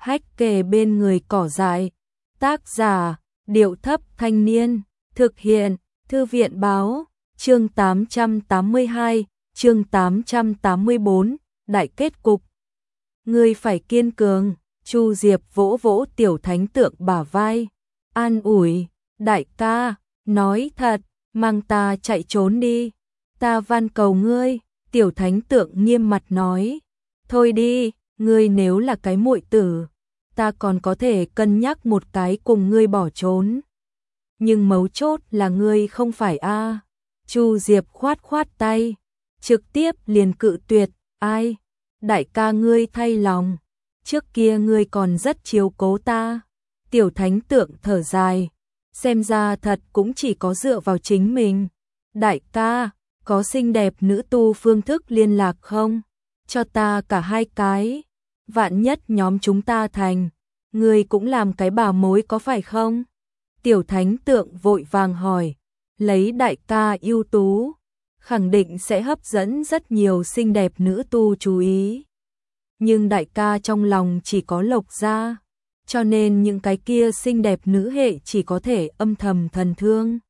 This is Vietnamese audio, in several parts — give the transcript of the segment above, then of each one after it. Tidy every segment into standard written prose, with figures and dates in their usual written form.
Hách kề bên người cỏ dại. Tác giả, Điệu Thấp Thanh Niên. Thực hiện, Thư viện Báo. Chương 882, chương 884, đại kết cục. Ngươi phải kiên cường. Chu Diệp vỗ vỗ Tiểu Thánh Tượng bả vai, an ủi, đại ca, nói thật, mang ta chạy trốn đi, ta van cầu ngươi. Tiểu Thánh Tượng nghiêm mặt nói, thôi đi, ngươi nếu là cái muội tử, ta còn có thể cân nhắc một cái cùng ngươi bỏ trốn. Nhưng mấu chốt là ngươi không phải a. Chu Diệp khoát khoát tay, trực tiếp liền cự tuyệt, ai? Đại ca ngươi thay lòng, trước kia ngươi còn rất chiếu cố ta. Tiểu Thánh Tượng thở dài, xem ra thật cũng chỉ có dựa vào chính mình. Đại ca, có xinh đẹp nữ tu phương thức liên lạc không? Cho ta cả hai cái, vạn nhất nhóm chúng ta thành, ngươi cũng làm cái bảo mối có phải không? Tiểu Thánh Tượng vội vàng hỏi, lấy đại ca ưu tú, khẳng định sẽ hấp dẫn rất nhiều xinh đẹp nữ tu chú ý. Nhưng đại ca trong lòng chỉ có Lộc gia, cho nên những cái kia xinh đẹp nữ hệ chỉ có thể âm thầm thần thương.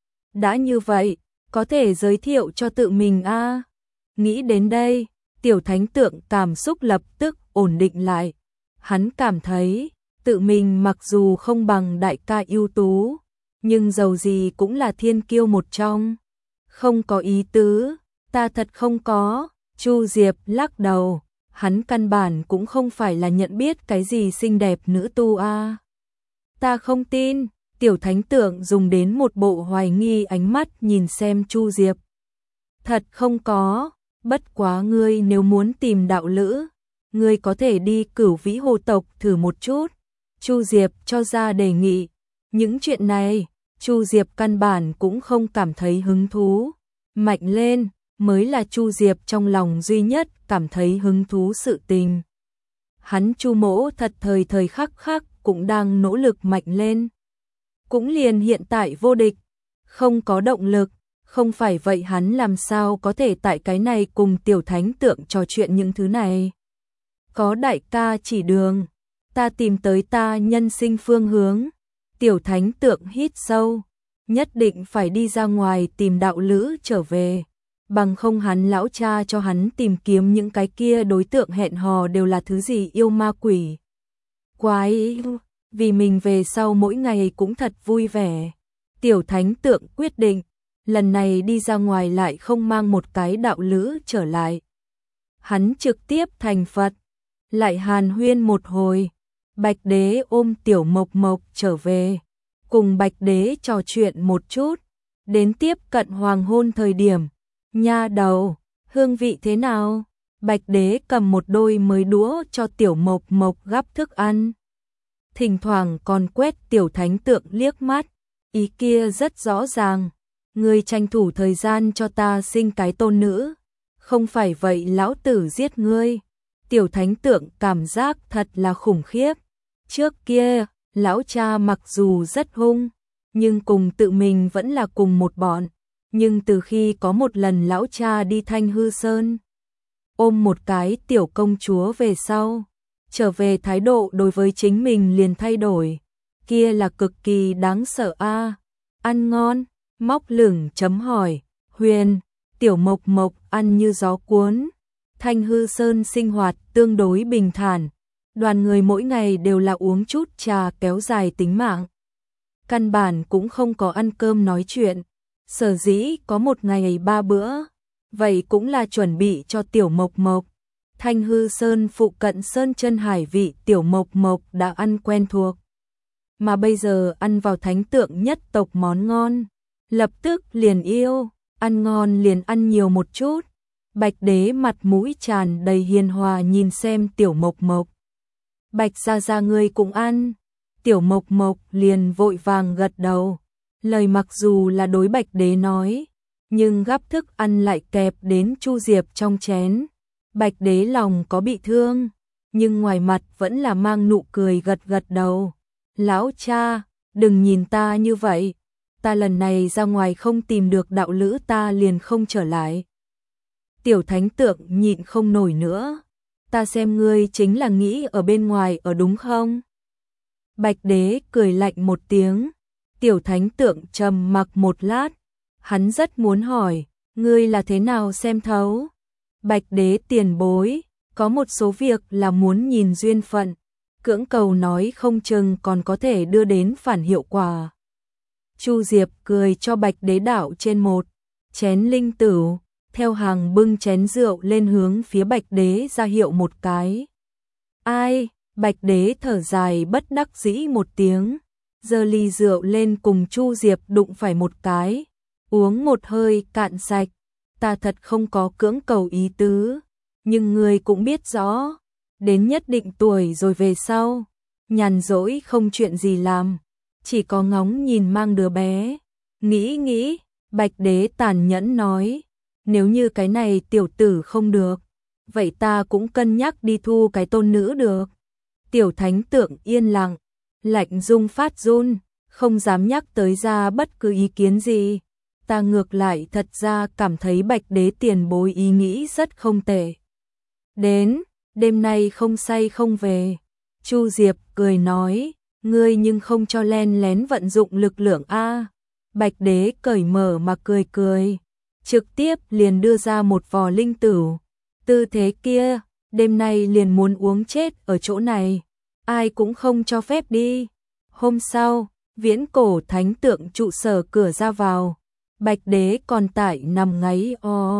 Đã như vậy, có thể giới thiệu cho tự mình a. Nghĩ đến đây, Tiểu Thánh Tượng cảm xúc lập tức ổn định lại. Hắn cảm thấy, tự mình mặc dù không bằng đại ca ưu tú, nhưng dầu gì cũng là thiên kiêu một trong. Không có ý tứ, ta thật không có. Chu Diệp lắc đầu, hắn căn bản cũng không phải là nhận biết cái gì xinh đẹp nữ tu a. Ta không tin. Tiểu Thánh Tượng dùng đến một bộ hoài nghi ánh mắt nhìn xem Chu Diệp. Thật không có, bất quá ngươi nếu muốn tìm đạo lữ, ngươi có thể đi Cửu Vĩ Hồ tộc thử một chút. Chu Diệp cho ra đề nghị. Những chuyện này, Chu Diệp căn bản cũng không cảm thấy hứng thú. Mạnh lên mới là Chu Diệp trong lòng duy nhất cảm thấy hứng thú sự tình. Hắn Chu mỗ thật thời thời khắc khắc cũng đang nỗ lực mạnh lên. Cũng liền hiện tại vô địch, không có động lực, không phải vậy hắn làm sao có thể tại cái này cùng Tiểu Thánh Tượng trò chuyện những thứ này. Có đại ca chỉ đường, ta tìm tới ta nhân sinh phương hướng. Tiểu Thánh Tượng hít sâu, nhất định phải đi ra ngoài tìm đạo lữ trở về, bằng không hắn lão cha cho hắn tìm kiếm những cái kia đối tượng hẹn hò đều là thứ gì yêu ma quỷ quái, vì mình về sau mỗi ngày cũng thật vui vẻ. Tiểu Thánh Tượng quyết định, lần này đi ra ngoài lại không mang một cái đạo lữ trở lại. Hắn trực tiếp thành Phật, lại hàn huyên một hồi. Bạch Đế ôm Tiểu Mộc Mộc trở về, cùng Bạch Đế trò chuyện một chút, đến tiếp cận hoàng hôn thời điểm. Nha đầu, hương vị thế nào? Bạch Đế cầm một đôi mới đũa cho Tiểu Mộc Mộc gắp thức ăn. Thỉnh thoảng còn quét Tiểu Thánh Tượng liếc mắt, ý kia rất rõ ràng, ngươi tranh thủ thời gian cho ta sinh cái tôn nữ, không phải vậy lão tử giết ngươi. Tiểu Thánh Tượng cảm giác thật là khủng khiếp. Trước kia, lão cha mặc dù rất hung, nhưng cùng tự mình vẫn là cùng một bọn. Nhưng từ khi có một lần lão cha đi Thanh Hư Sơn, ôm một cái tiểu công chúa về sau, trở về thái độ đối với chính mình liền thay đổi. Kia là cực kỳ đáng sợ a. Ăn ngon, móc lửng chấm hỏi, Huyền, Tiểu Mộc Mộc ăn như gió cuốn. Thanh Hư Sơn sinh hoạt tương đối bình thản, đoàn người mỗi ngày đều là uống chút trà kéo dài tính mạng. Căn bản cũng không có ăn cơm nói chuyện, sở dĩ có một ngày 3 bữa, vậy cũng là chuẩn bị cho Tiểu Mộc Mộc. Thanh Hư Sơn phụ cận sơn chân hải vị Tiểu Mộc Mộc đã ăn quen thuộc. Mà bây giờ ăn vào Thánh Tượng nhất tộc món ngon, lập tức liền yêu, ăn ngon liền ăn nhiều một chút. Bạch Đế mặt mũi tràn đầy hiền hòa nhìn xem Tiểu Mộc Mộc. Bạch gia ngươi cũng ăn. Tiểu Mộc Mộc liền vội vàng gật đầu. Lời mặc dù là đối Bạch Đế nói, nhưng gắp thức ăn lại kẹp đến Chu Diệp trong chén. Bạch Đế lòng có bị thương, nhưng ngoài mặt vẫn là mang nụ cười gật gật đầu. Lão cha, đừng nhìn ta như vậy, ta lần này ra ngoài không tìm được đạo lữ ta liền không trở lại. Tiểu Thánh Tượng nhịn không nổi nữa, ta xem ngươi chính là nghĩ ở bên ngoài ở đúng không? Bạch Đế cười lạnh một tiếng, Tiểu Thánh Tượng trầm mặc một lát, hắn rất muốn hỏi, ngươi là thế nào xem thấu? Bạch Đế tiền bối, có một số việc là muốn nhìn duyên phận, cưỡng cầu nói không chừng còn có thể đưa đến phản hiệu quả. Chu Diệp cười cho Bạch Đế đảo trên một chén linh tửu, theo hàng bưng chén rượu lên hướng phía Bạch Đế ra hiệu một cái. Ai? Bạch Đế thở dài bất đắc dĩ một tiếng, giơ ly rượu lên cùng Chu Diệp đụng phải một cái, uống một hơi cạn sạch. Ta thật không có cưỡng cầu ý tứ, nhưng ngươi cũng biết rõ, đến nhất định tuổi rồi về sau, nhàn rỗi không chuyện gì làm, chỉ có ngóng nhìn mang đứa bé. Nghĩ, Bạch Đế tàn nhẫn nói, nếu như cái này tiểu tử không được, vậy ta cũng cân nhắc đi thu cái tôn nữ được. Tiểu Thánh Tượng yên lặng, lạnh rung phát run, không dám nhắc tới ra bất cứ ý kiến gì. Ta ngược lại thật ra cảm thấy Bạch Đế tiền bối ý nghĩ rất không tệ. Đến, đêm nay không say không về. Chu Diệp cười nói, ngươi nhưng không cho len lén vận dụng lực lượng a. Bạch Đế cởi mở mà cười, trực tiếp liền đưa ra một vò linh tửu. Tư thế kia, đêm nay liền muốn uống chết ở chỗ này, ai cũng không cho phép đi. Hôm sau, Viễn Cổ Thánh Tượng trụ sở cửa ra vào, Bạch Đế còn tại nằm ngáy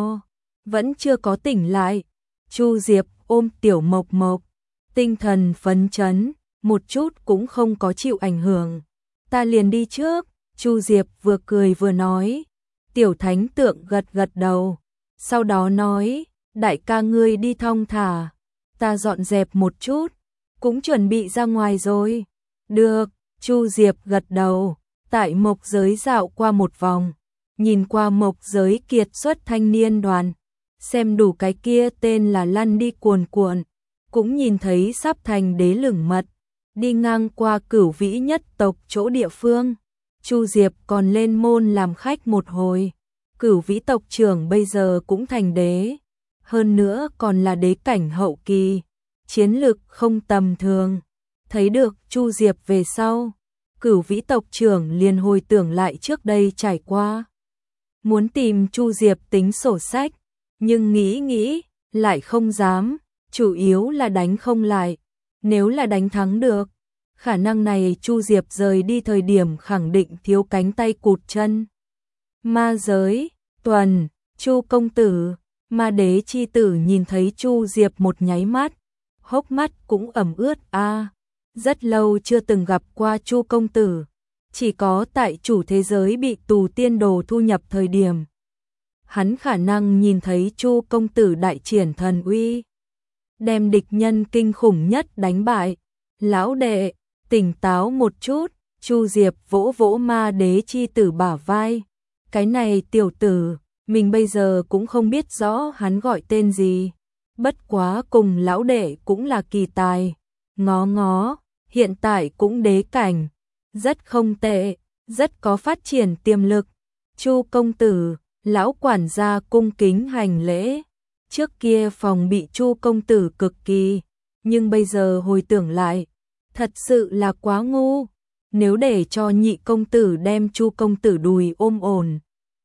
vẫn chưa có tỉnh lại. Chu Diệp ôm Tiểu Mộc Mộc, tinh thần phấn chấn, một chút cũng không có chịu ảnh hưởng. Ta liền đi trước. Chu Diệp vừa cười vừa nói. Tiểu Thánh Tượng gật đầu, sau đó nói, đại ca ngươi đi thong thả, ta dọn dẹp một chút, cũng chuẩn bị ra ngoài rồi. Được. Chu Diệp gật đầu, tại mộc giới dạo qua một vòng, nhìn qua mộc giới kiệt xuất thanh niên đoàn, xem đủ cái kia tên là lăn đi cuồn cuộn, cũng nhìn thấy sắp thành đế lửng mật, đi ngang qua Cửu Vĩ nhất tộc chỗ địa phương. Chu Diệp còn lên môn làm khách một hồi. Cửu Vĩ tộc trưởng bây giờ cũng thành đế, hơn nữa còn là đế cảnh hậu kỳ, chiến lực không tầm thường. Thấy được Chu Diệp về sau, Cửu Vĩ tộc trưởng liền hồi tưởng lại trước đây trải qua, muốn tìm Chu Diệp tính sổ sách, nhưng nghĩ lại không dám, chủ yếu là đánh không lại. Nếu là đánh thắng được, khả năng này Chu Diệp rời đi thời điểm khẳng định thiếu cánh tay cụt chân. Ma giới, tuần, Chu công tử, Ma Đế chi tử nhìn thấy Chu Diệp một nháy mắt, hốc mắt cũng ẩm ướt a. Rất lâu chưa từng gặp qua Chu công tử, chỉ có tại chủ thế giới bị tù tiên đồ thu nhập thời điểm, hắn khả năng nhìn thấy Chu công tử đại triển thần uy, đem địch nhân kinh khủng nhất đánh bại. Lão đệ, tỉnh táo một chút. Chu Diệp vỗ vỗ Ma Đế chi tử bả vai. Cái này tiểu tử, mình bây giờ cũng không biết rõ hắn gọi tên gì. Bất quá cùng lão đệ cũng là kỳ tài. Ngó, hiện tại cũng đế cảnh. Rất không tệ, rất có phát triển tiềm lực. Chu công tử, lão quản gia cung kính hành lễ. Trước kia phòng bị Chu công tử cực kỳ, nhưng bây giờ hồi tưởng lại, thật sự là quá ngu. Nếu để cho nhị công tử đem Chu công tử đùi ôm ổn,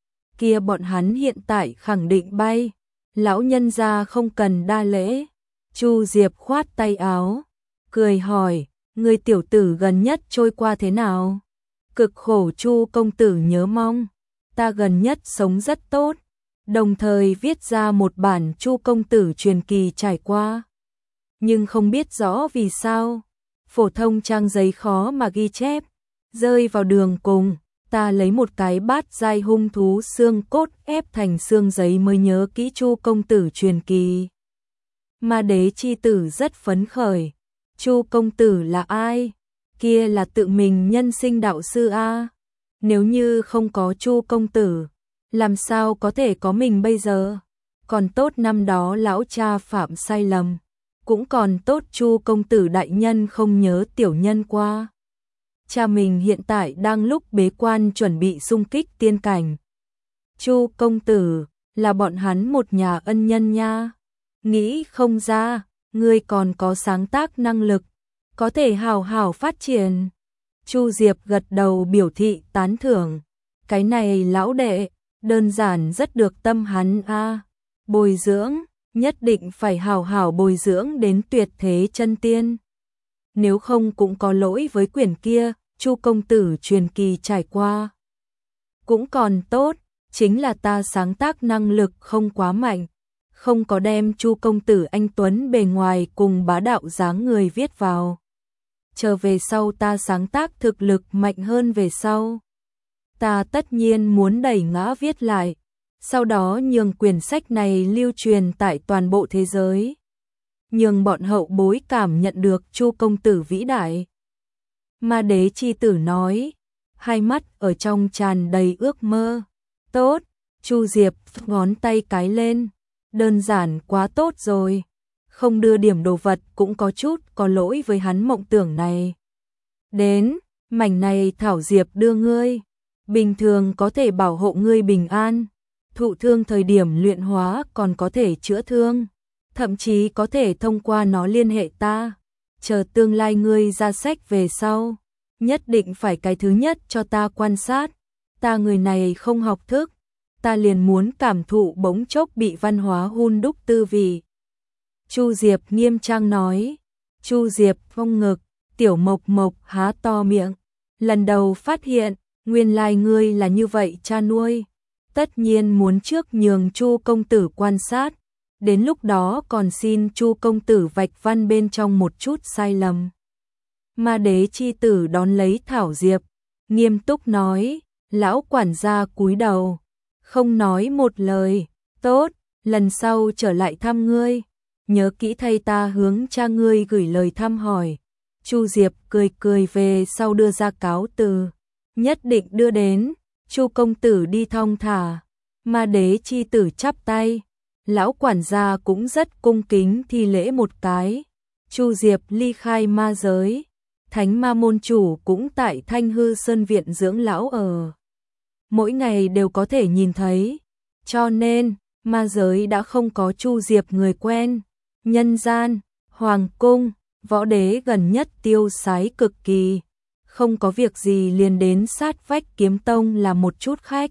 kia bọn hắn hiện tại khẳng định bay. Lão nhân gia không cần đa lễ. Chu Diệp khoát tay áo, cười hỏi, người tiểu tử gần nhất trôi qua thế nào? Cực khổ. Chu công tử nhớ mong, ta gần nhất sống rất tốt, đồng thời viết ra một bản Chu công tử truyền kỳ trải qua. Nhưng không biết rõ vì sao, phổ thông trang giấy khó mà ghi chép, rơi vào đường cùng, ta lấy một cái bát giai hung thú xương cốt ép thành xương giấy mới nhớ kỹ Chu công tử truyền kỳ. Ma Đế chi tử rất phấn khởi. Chu công tử là ai? Kia là tự mình nhân sinh đạo sư a. Nếu như không có Chu công tử, làm sao có thể có mình bây giờ? Còn tốt năm đó lão cha phạm sai lầm, cũng còn tốt Chu công tử đại nhân không nhớ tiểu nhân qua. Cha mình hiện tại đang lúc bế quan chuẩn bị xung kích tiên cảnh. Chu công tử là bọn hắn một nhà ân nhân nha. Nghĩ không ra, ngươi còn có sáng tác năng lực, có thể hào hào phát triển. Chu Diệp gật đầu biểu thị tán thưởng. Cái này lão đệ, đơn giản rất được tâm hắn a. Bồi dưỡng, nhất định phải hào hào bồi dưỡng đến tuyệt thế chân tiên. Nếu không cũng có lỗi với quyển kia, Chu công tử truyền kỳ trải qua. Cũng còn tốt, chính là ta sáng tác năng lực không quá mạnh, không có đem Chu công tử anh tuấn bề ngoài cùng bá đạo dáng người viết vào. Chờ về sau ta sáng tác thực lực mạnh hơn về sau, ta tất nhiên muốn đẩy ngã viết lại, sau đó nhường quyển sách này lưu truyền tại toàn bộ thế giới, nhường bọn hậu bối cảm nhận được Chu công tử vĩ đại. Ma Đế chi tử nói, hai mắt ở trong tràn đầy ước mơ. Tốt, Chu Diệp ngón tay cái lên, đơn giản quá tốt rồi, không đưa điểm đồ vật cũng có chút có lỗi với hắn mộng tưởng này. Đến, mảnh này Thảo Diệp đưa ngươi, bình thường có thể bảo hộ ngươi bình an, thụ thương thời điểm luyện hóa còn có thể chữa thương, thậm chí có thể thông qua nó liên hệ ta, chờ tương lai ngươi ra sách về sau, nhất định phải cái thứ nhất cho ta quan sát, ta người này không học thức, ta liền muốn cảm thụ bỗng chốc bị văn hóa hun đúc tư vị. Chu Diệp nghiêm trang nói. Chu Diệp phong ngực, Tiểu Mộc Mộc há to miệng, lần đầu phát hiện, nguyên lai ngươi là như vậy cha nuôi, tất nhiên muốn trước nhường Chu công tử quan sát, đến lúc đó còn xin Chu công tử vạch văn bên trong một chút sai lầm. Ma Đế chi tử đón lấy Thảo Diệp, nghiêm túc nói, lão quản gia cúi đầu, không nói một lời, tốt, lần sau trở lại thăm ngươi, nhớ kỹ thay ta hướng cha ngươi gửi lời thăm hỏi. Chu Diệp cười cười về sau đưa ra cáo từ, nhất định đưa đến. Chu công tử đi thong thả. Ma Đế chi tử chắp tay, lão quản gia cũng rất cung kính thi lễ một cái. Chu Diệp ly khai ma giới, Thánh Ma môn chủ cũng tại Thanh Hư Sơn viện dưỡng lão ở, mỗi ngày đều có thể nhìn thấy, cho nên ma giới đã không có Chu Diệp người quen. Nhân gian, hoàng cung, võ đế gần nhất tiêu sái cực kỳ, không có việc gì liền đến sát vách Kiếm Tông là một chút khách.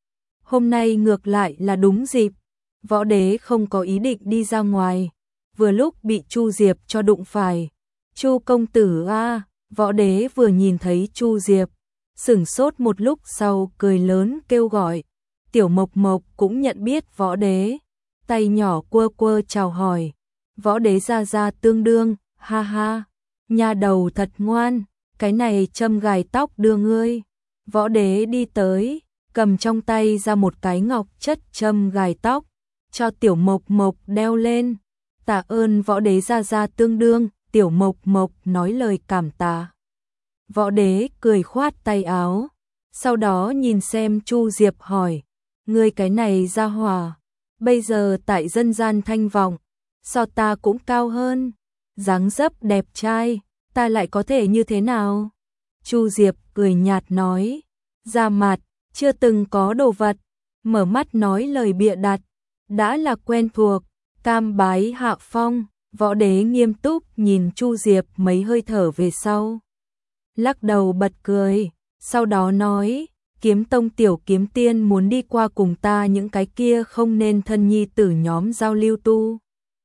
Hôm nay ngược lại là đúng dịp, võ đế không có ý định đi ra ngoài, vừa lúc bị Chu Diệp cho đụng phải. Chu công tử a, võ đế vừa nhìn thấy Chu Diệp, sửng sốt một lúc sau cười lớn kêu gọi. Tiểu Mộc Mộc cũng nhận biết võ đế, tay nhỏ quơ quơ chào hỏi. Võ đế ra ra tương đương, ha ha, nha đầu thật ngoan, cái này châm gài tóc đưa ngươi. Võ đế đi tới, cầm trong tay ra một cái ngọc chất châm gài tóc, cho Tiểu Mộc Mộc đeo lên. Tạ ơn võ đế ra ra tương đương, Tiểu Mộc Mộc nói lời cảm tạ. Võ đế cười khoát tay áo, sau đó nhìn xem Chu Diệp hỏi, ngươi cái này ra hỏa, bây giờ tại dân gian thanh vọng, so ta cũng cao hơn, dáng dấp đẹp trai, ta lại có thể như thế nào? Chu Diệp cười nhạt nói, ra mặt, chưa từng có đồ vật, mở mắt nói lời bịa đặt, đã là quen thuộc, cam bái hạ phong. Võ đế nghiêm túc nhìn Chu Diệp mấy hơi thở về sau, lắc đầu bật cười, sau đó nói, Kiếm Tông tiểu kiếm tiên muốn đi qua cùng ta những cái kia không nên thân nhi tử nhóm giao lưu tu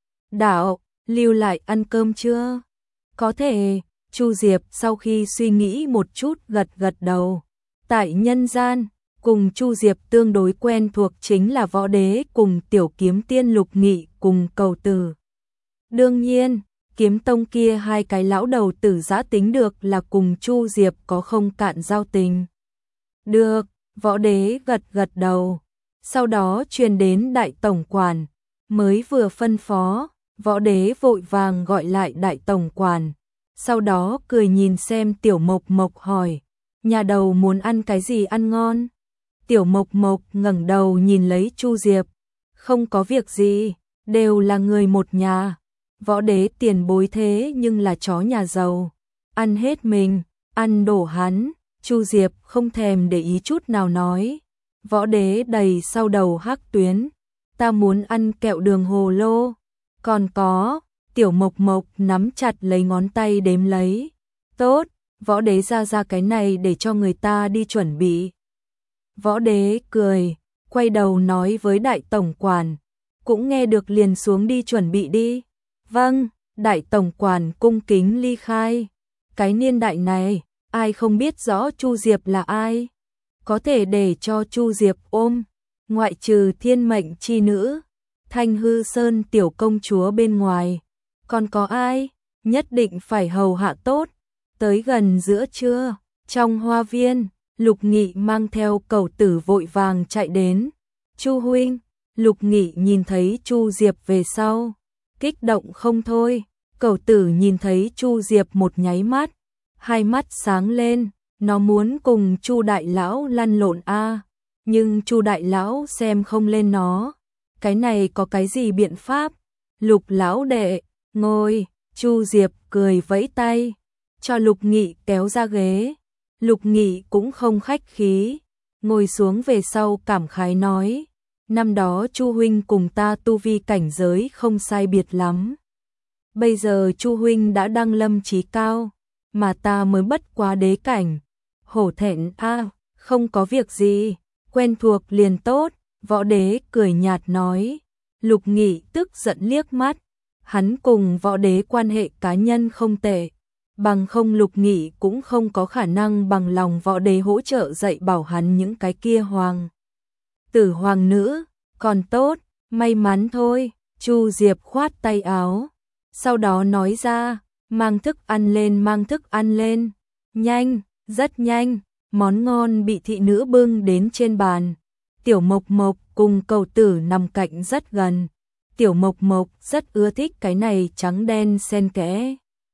đạo, lưu lại ăn cơm chưa? Có thể. Chu Diệp sau khi suy nghĩ một chút gật gật đầu. Tại nhân gian, cùng Chu Diệp tương đối quen thuộc chính là võ đế cùng tiểu kiếm tiên Lục Nghị cùng Cầu Tử. Đương nhiên, Kiếm Tông kia hai cái lão đầu tử giã tính được là cùng Chu Diệp có không cạn giao tình. Được, võ đế gật gật đầu. Sau đó truyền đến đại tổng quản, mới vừa phân phó, võ đế vội vàng gọi lại đại tổng quản. Sau đó cười nhìn xem Tiểu Mộc Mộc hỏi, nhà đầu muốn ăn cái gì ăn ngon? Tiểu Mộc Mộc ngẩng đầu nhìn lấy Chu Diệp, không có việc gì, đều là người một nhà. Võ đế tiền bối thế nhưng là chó nhà giàu, ăn hết mình, ăn đổ hắn. Chu Diệp không thèm để ý chút nào nói, võ đế đầy sau đầu hắc tuyến, ta muốn ăn kẹo đường hồ lô, còn có, Tiểu Mộc Mộc nắm chặt lấy ngón tay đếm lấy. Tốt, Võ Đế ra cái này để cho người ta đi chuẩn bị. Võ Đế cười, quay đầu nói với đại tổng quản, cũng nghe được liền xuống đi chuẩn bị đi. Vâng, đại tổng quản cung kính ly khai. Cái niên đại này, ai không biết rõ Chu Diệp là ai? Có thể để cho Chu Diệp ôm, ngoại trừ thiên mệnh chi nữ, Thanh Hư Sơn tiểu công chúa bên ngoài. Còn có ai? Nhất định phải hầu hạ tốt. Tới gần giữa trưa, trong hoa viên, Lục Nghị mang theo Cẩu Tử vội vàng chạy đến. Chu huynh, Lục Nghị nhìn thấy Chu Diệp về sau, kích động không thôi. Cẩu Tử nhìn thấy Chu Diệp một nháy mắt, hai mắt sáng lên, nó muốn cùng Chu đại lão lăn lộn a, nhưng Chu đại lão xem không lên nó. Cái này có cái gì biện pháp? Lục lão đệ, ngồi. Chu Diệp cười vẫy tay, cho Lục Nghị kéo ra ghế. Lục Nghị cũng không khách khí, ngồi xuống về sau cảm khái nói, năm đó Chu huynh cùng ta tu vi cảnh giới không sai biệt lắm. Bây giờ Chu huynh đã đăng lâm chí cao, mà ta mới bất quá đế cảnh. Hổ thẹn a, không có việc gì, quen thuộc liền tốt. Võ Đế cười nhạt nói. Lục Nghị tức giận liếc mắt, hắn cùng Võ Đế quan hệ cá nhân không tệ, bằng không Lục Nghị cũng không có khả năng bằng lòng Võ Đế hỗ trợ dạy bảo hắn những cái kia hoàng tử hoàng nữ. Còn tốt, may mắn thôi. Chu Diệp khoát tay áo, sau đó nói ra, mang thức ăn lên, mang thức ăn lên. Nhanh, rất nhanh, món ngon bị thị nữ bưng đến trên bàn. Tiểu Mộc Mộc cùng Cẩu Tử nằm cạnh rất gần. Tiểu Mộc Mộc rất ưa thích cái này trắng đen xen kẽ,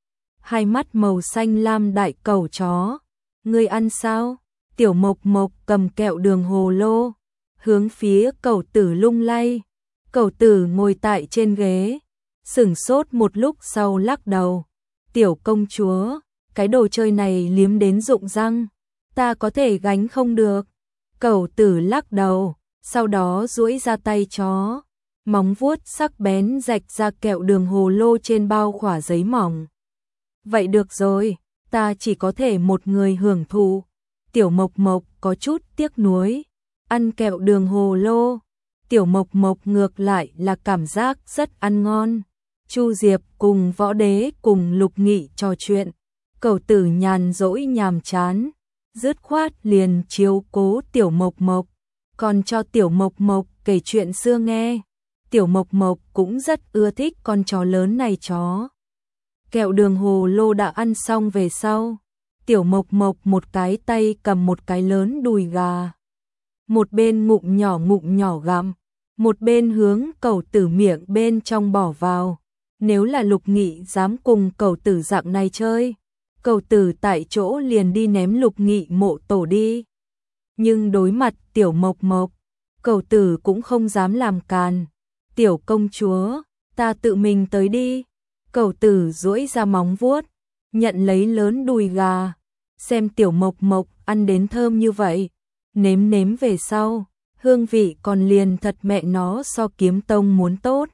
hai mắt màu xanh lam đại cẩu chó. Ngươi ăn sao? Tiểu Mộc Mộc cầm kẹo đường hồ lô, hướng phía Cẩu Tử lung lay. Cẩu Tử ngồi tại trên ghế, sửng sốt một lúc sau lắc đầu. Tiểu công chúa, cái đồ chơi này liếm đến rụng răng, ta có thể gánh không được. Cẩu Tử lắc đầu, sau đó duỗi ra tay chó, móng vuốt sắc bén rạch ra kẹo đường hồ lô trên bao khỏa giấy mỏng. Vậy được rồi, ta chỉ có thể một người hưởng thụ. Tiểu Mộc Mộc có chút tiếc nuối, ăn kẹo đường hồ lô. Tiểu Mộc Mộc ngược lại là cảm giác rất ăn ngon. Chu Diệp cùng Võ Đế cùng Lục Nghị trò chuyện, Cẩu Tử nhàn rỗi nhàm chán, dứt khoát liền chiếu cố Tiểu Mộc Mộc, còn cho Tiểu Mộc Mộc kể chuyện xưa nghe. Tiểu Mộc Mộc cũng rất ưa thích con chó lớn này chó. Kẹo đường hồ lô đã ăn xong về sau, Tiểu Mộc Mộc một cái tay cầm một cái lớn đùi gà, một bên ngụm nhỏ gặm, một bên hướng Cẩu Tử miệng bên trong bỏ vào. Nếu là Lục Nghị dám cùng Cẩu Tử dạng này chơi, Cẩu Tử tại chỗ liền đi ném Lục Nghị mộ tổ đi. Nhưng đối mặt Tiểu Mộc Mộc, Cẩu Tử cũng không dám làm càn. Tiểu công chúa, ta tự mình tới đi. Cẩu Tử duỗi ra móng vuốt, nhận lấy lớn đùi gà, xem Tiểu Mộc Mộc ăn đến thơm như vậy, nếm nếm về sau, hương vị còn liền thật mẹ nó so Kiếm Tông muốn tốt.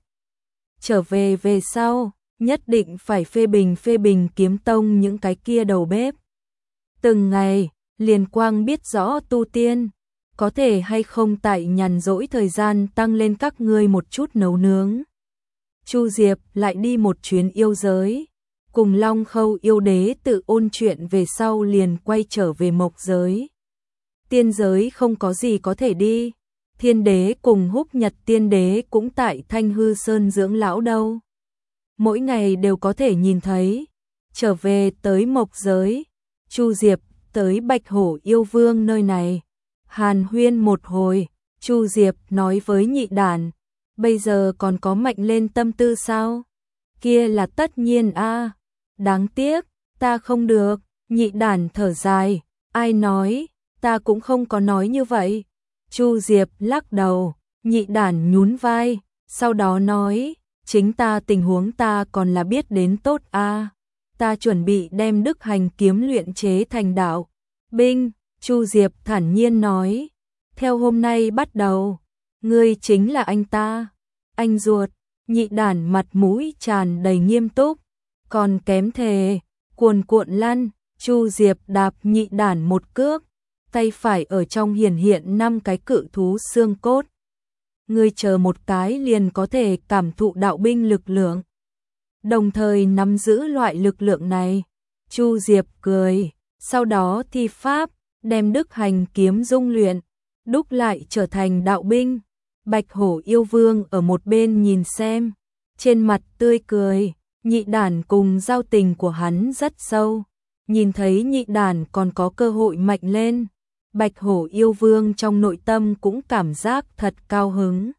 Trở về về sau, nhất định phải phê bình Kiếm Tông những cái kia đầu bếp. Từng ngày, liền quang biết rõ tu tiên, có thể hay không tại nhàn rỗi thời gian tăng lên các ngươi một chút nấu nướng. Chu Diệp lại đi một chuyến yêu giới, cùng Long Khâu yêu đế tự ôn chuyện về sau liền quay trở về mộc giới. Tiên giới không có gì có thể đi, Thiên đế cùng Húc Nhật tiên đế cũng tại Thanh Hư Sơn dưỡng lão đâu. Mỗi ngày đều có thể nhìn thấy. Trở về tới mộc giới, Chu Diệp tới Bạch Hổ yêu vương nơi này. Hàn huyên một hồi, Chu Diệp nói với Nhị Đản, bây giờ còn có mạnh lên tâm tư sao? Kia là tất nhiên a, đáng tiếc, ta không được. Nhị Đản thở dài, ai nói, ta cũng không có nói như vậy. Chu Diệp lắc đầu, Nhị Đản nhún vai, sau đó nói, chính ta tình huống ta còn là biết đến tốt a. Ta chuẩn bị đem Đức Hành kiếm luyện chế thành đạo binh. Chu Diệp thản nhiên nói, theo hôm nay bắt đầu, ngươi chính là anh ta, anh ruột. Nhị đản mặt mũi tràn đầy nghiêm túc, còn kém thề, cuồn cuộn lăn. Chu Diệp đạp nhị đản một cước, tay phải ở trong hiển hiện 5 cái cự thú xương cốt. Ngươi chờ một cái liền có thể cảm thụ đạo binh lực lượng, đồng thời nắm giữ loại lực lượng này. Chu Diệp cười, sau đó thi pháp, đem Đức Hành kiếm dung luyện, đúc lại trở thành đạo binh. Bạch Hổ yêu vương ở một bên nhìn xem, trên mặt tươi cười. Nhị đản cùng giao tình của hắn rất sâu, nhìn thấy nhị đản còn có cơ hội mạnh lên, Bạch Hổ yêu vương trong nội tâm cũng cảm giác thật cao hứng.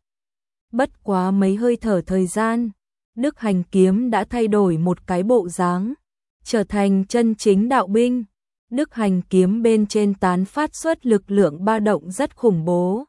Bất quá mấy hơi thở thời gian, Đức Hành kiếm đã thay đổi một cái bộ dáng, trở thành chân chính đạo binh. Đức Hành kiếm bên trên tán phát xuất lực lượng ba động rất khủng bố,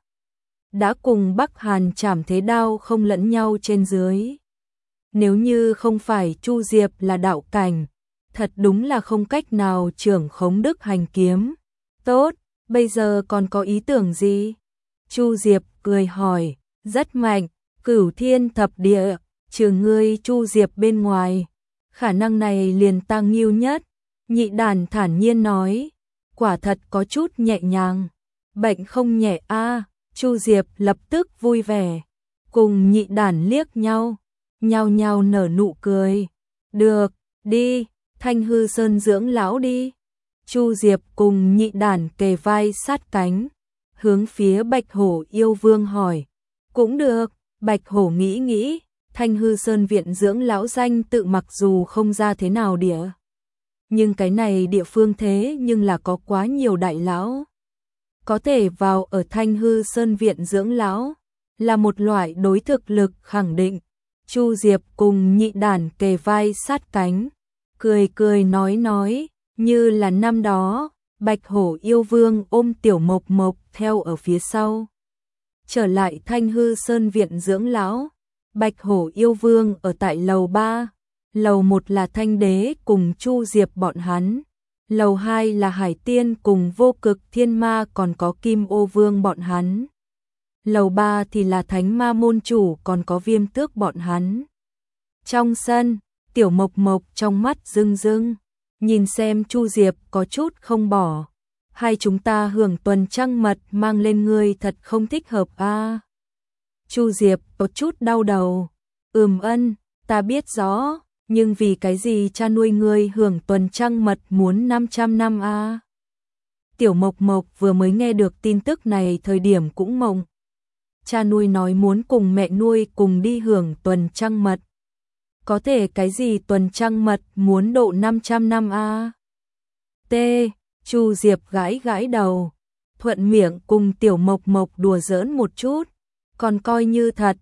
đã cùng Bắc Hàn Trảm Thế Đao không lẫn nhau trên dưới. Nếu như không phải Chu Diệp là đạo cảnh, thật đúng là không cách nào trưởng khống Đức Hành kiếm. Tốt, bây giờ còn có ý tưởng gì? Chu Diệp cười hỏi, rất mạnh, Cửu Thiên Thập Địa, trừ ngươi Chu Diệp bên ngoài, khả năng này liền tăng nhiêu nhất. Nhị đản thản nhiên nói, quả thật có chút nhẹ nhàng, bệnh không nhẹ a. Chu Diệp lập tức vui vẻ, cùng nhị đản liếc nhau, nhao nhao nở nụ cười. Được, đi, Thanh Hư Sơn dưỡng lão đi. Chu Diệp cùng nhị đản kề vai sát cánh, hướng phía Bạch Hổ yêu vương hỏi. Cũng được, Bạch Hổ nghĩ nghĩ, Thanh Hư Sơn viện dưỡng lão danh tự mặc dù không ra thế nào địa, nhưng cái này địa phương thế nhưng là có quá nhiều đại lão. Có thể vào ở Thanh Hư Sơn viện dưỡng lão, là một loại đối thực lực khẳng định. Chu Diệp cùng nhị đản kề vai sát cánh, cười cười nói, như là năm đó, Bạch Hổ yêu vương ôm Tiểu Mộc Mộc theo ở phía sau. Trở lại Thanh Hư Sơn viện dưỡng lão, Bạch Hổ yêu vương ở tại lầu 3, lầu 1 là Thanh Đế cùng Chu Diệp bọn hắn, lầu 2 là Hải Tiên cùng Vô Cực Thiên Ma còn có Kim Ô Vương bọn hắn. Lầu 3 thì là Thánh Ma môn chủ còn có Viêm Tước bọn hắn. Trong sân, Tiểu Mộc Mộc trong mắt rưng rưng, nhìn xem Chu Diệp có chút không bỏ. Hai chúng ta hưởng tuần trăng mật mang lên ngươi thật không thích hợp a. Chu Diệp có chút đau đầu. Ân, ta biết rõ, nhưng vì cái gì cha nuôi ngươi hưởng tuần trăng mật muốn 500 năm a? Tiểu Mộc Mộc vừa mới nghe được tin tức này thời điểm cũng mộng. Cha nuôi nói muốn cùng mẹ nuôi cùng đi hưởng tuần trăng mật. Có thể cái gì tuần trăng mật muốn độ 500 năm a? T. Chu Diệp gãi gãi đầu, thuận miệng cùng Tiểu Mộc Mộc đùa giỡn một chút, còn coi như thật.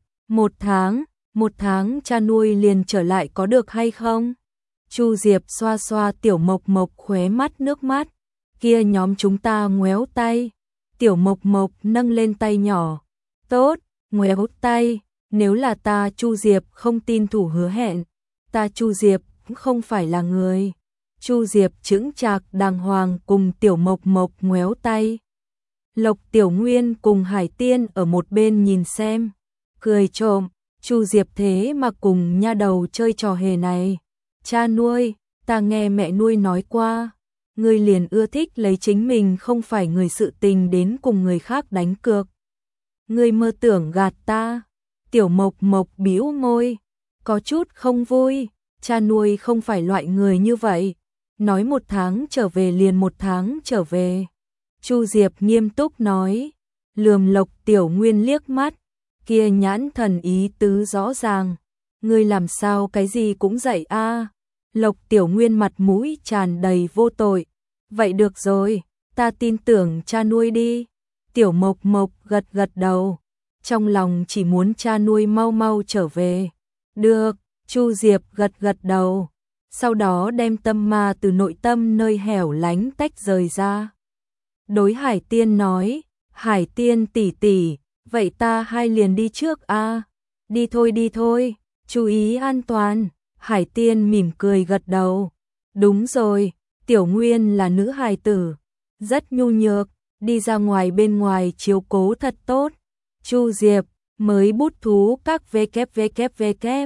Một tháng cha nuôi liền trở lại có được hay không? Chu Diệp xoa xoa Tiểu Mộc Mộc khóe mắt nước mắt. Kia nhóm chúng ta ngoéo tay. Tiểu Mộc Mộc nâng lên tay nhỏ. Tốt, ngoéo tay, nếu là ta Chu Diệp không tin thủ hứa hẹn, ta Chu Diệp cũng không phải là người. Chu Diệp chững chạc đàng hoàng cùng Tiểu Mộc Mộc ngoéo tay. Lộc Tiểu Nguyên cùng Hải Tiên ở một bên nhìn xem, cười trộm. Chu Diệp thế mà cùng nha đầu chơi trò hề này. Cha nuôi, ta nghe mẹ nuôi nói qua, ngươi liền ưa thích lấy chính mình không phải người sự tình đến cùng người khác đánh cược. Ngươi mơ tưởng gạt ta. Tiểu Mộc Mộc bĩu môi, có chút không vui. Cha nuôi không phải loại người như vậy, nói 1 tháng trở về liền 1 tháng trở về. Chu Diệp nghiêm túc nói, lườm Lộc Tiểu Nguyên liếc mắt, kia nhãn thần ý tứ rõ ràng. Ngươi làm sao cái gì cũng dạy a? Lộc Tiểu Nguyên mặt mũi tràn đầy vô tội. Vậy được rồi, ta tin tưởng cha nuôi đi. Tiểu Mộc Mộc gật gật đầu, trong lòng chỉ muốn cha nuôi mau mau trở về. Được, Chu Diệp gật gật đầu, sau đó đem tâm ma từ nội tâm nơi hẻo lánh tách rời ra. Đối Hải Tiên nói, Hải Tiên tỷ tỷ, vậy ta hai liền đi trước a. Đi thôi, chú ý an toàn. Hải Tiên mỉm cười gật đầu. Đúng rồi, Tiểu Nguyên là nữ hài tử, rất nhu nhược, đi ra ngoài bên ngoài chiếu cố thật tốt. Chu Diệp, mới bút thú các www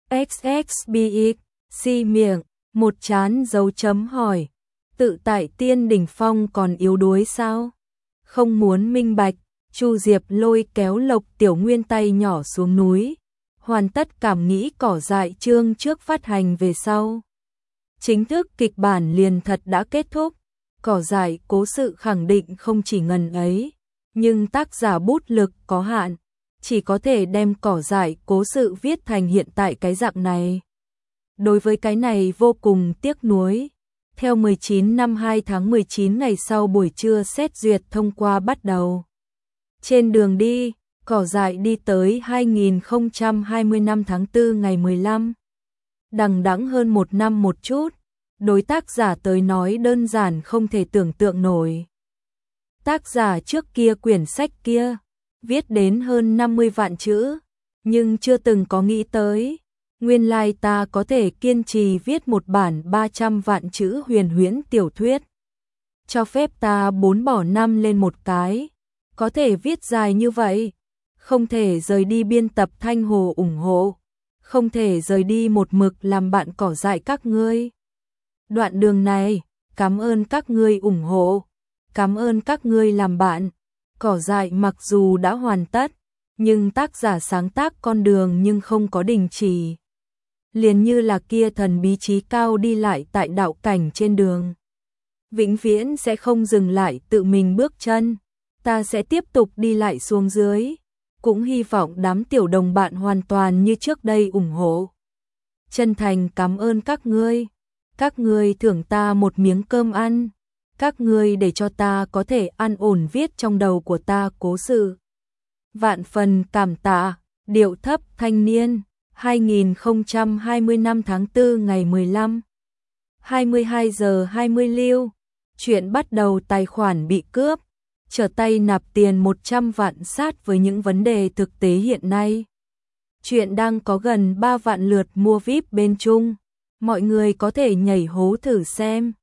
xxbx si miệng, một chán dấu chấm hỏi. Tự tại tiên đỉnh phong còn yếu đuối sao? Không muốn minh bạch, Chu Diệp lôi kéo Lộc Tiểu Nguyên tay nhỏ xuống núi, hoàn tất cảm nghĩ cỏ dại chương trước phát hành về sau. Chính thức kịch bản liền thật đã kết thúc, cỏ dại cố sự khẳng định không chỉ ngần ấy, nhưng tác giả bút lực có hạn, chỉ có thể đem cỏ dại cố sự viết thành hiện tại cái dạng này. Đối với cái này vô cùng tiếc nuối. Theo 19 năm 2 tháng 19 ngày sau buổi trưa xét duyệt thông qua bắt đầu. Trên đường đi, cỏ dại đi tới 2020 năm tháng 4 ngày 15. Đằng đẵng hơn một năm một chút, đối tác giả tới nói đơn giản không thể tưởng tượng nổi. Tác giả trước kia quyển sách kia, viết đến hơn 50 vạn chữ, nhưng chưa từng có nghĩ tới. Nguyên lai ta có thể kiên trì viết một bản 300 vạn chữ huyền huyễn tiểu thuyết. Cho phép ta 4 bỏ 5 lên một cái. Có thể viết dài như vậy. Không thể rời đi biên tập Thanh Hồ ủng hộ. Không thể rời đi một mực làm bạn cỏ dại các ngươi. Đoạn đường này, cảm ơn các ngươi ủng hộ. Cảm ơn các ngươi làm bạn. Cỏ dại mặc dù đã hoàn tất, nhưng tác giả sáng tác con đường nhưng không có đình chỉ. Liền như là kia thần bí trí cao đi lại tại đạo cảnh trên đường. Vĩnh viễn sẽ không dừng lại tự mình bước chân. Ta sẽ tiếp tục đi lại xuống dưới. Cũng hy vọng đám tiểu đồng bạn hoàn toàn như trước đây ủng hộ. Chân thành cảm ơn các ngươi. Các ngươi thưởng ta một miếng cơm ăn. Các ngươi để cho ta có thể an ổn viết trong đầu của ta cố sự. Vạn phần cảm tạ, điệu thấp thanh niên. 2020 năm tháng 4 ngày 15. 22 giờ 20 lưu. Chuyện bắt đầu tài khoản bị cướp. Trở tay nạp tiền 100 vạn sát với những vấn đề thực tế hiện nay. Chuyện đang có gần 3 vạn lượt mua VIP bên Trung. Mọi người có thể nhảy hố thử xem.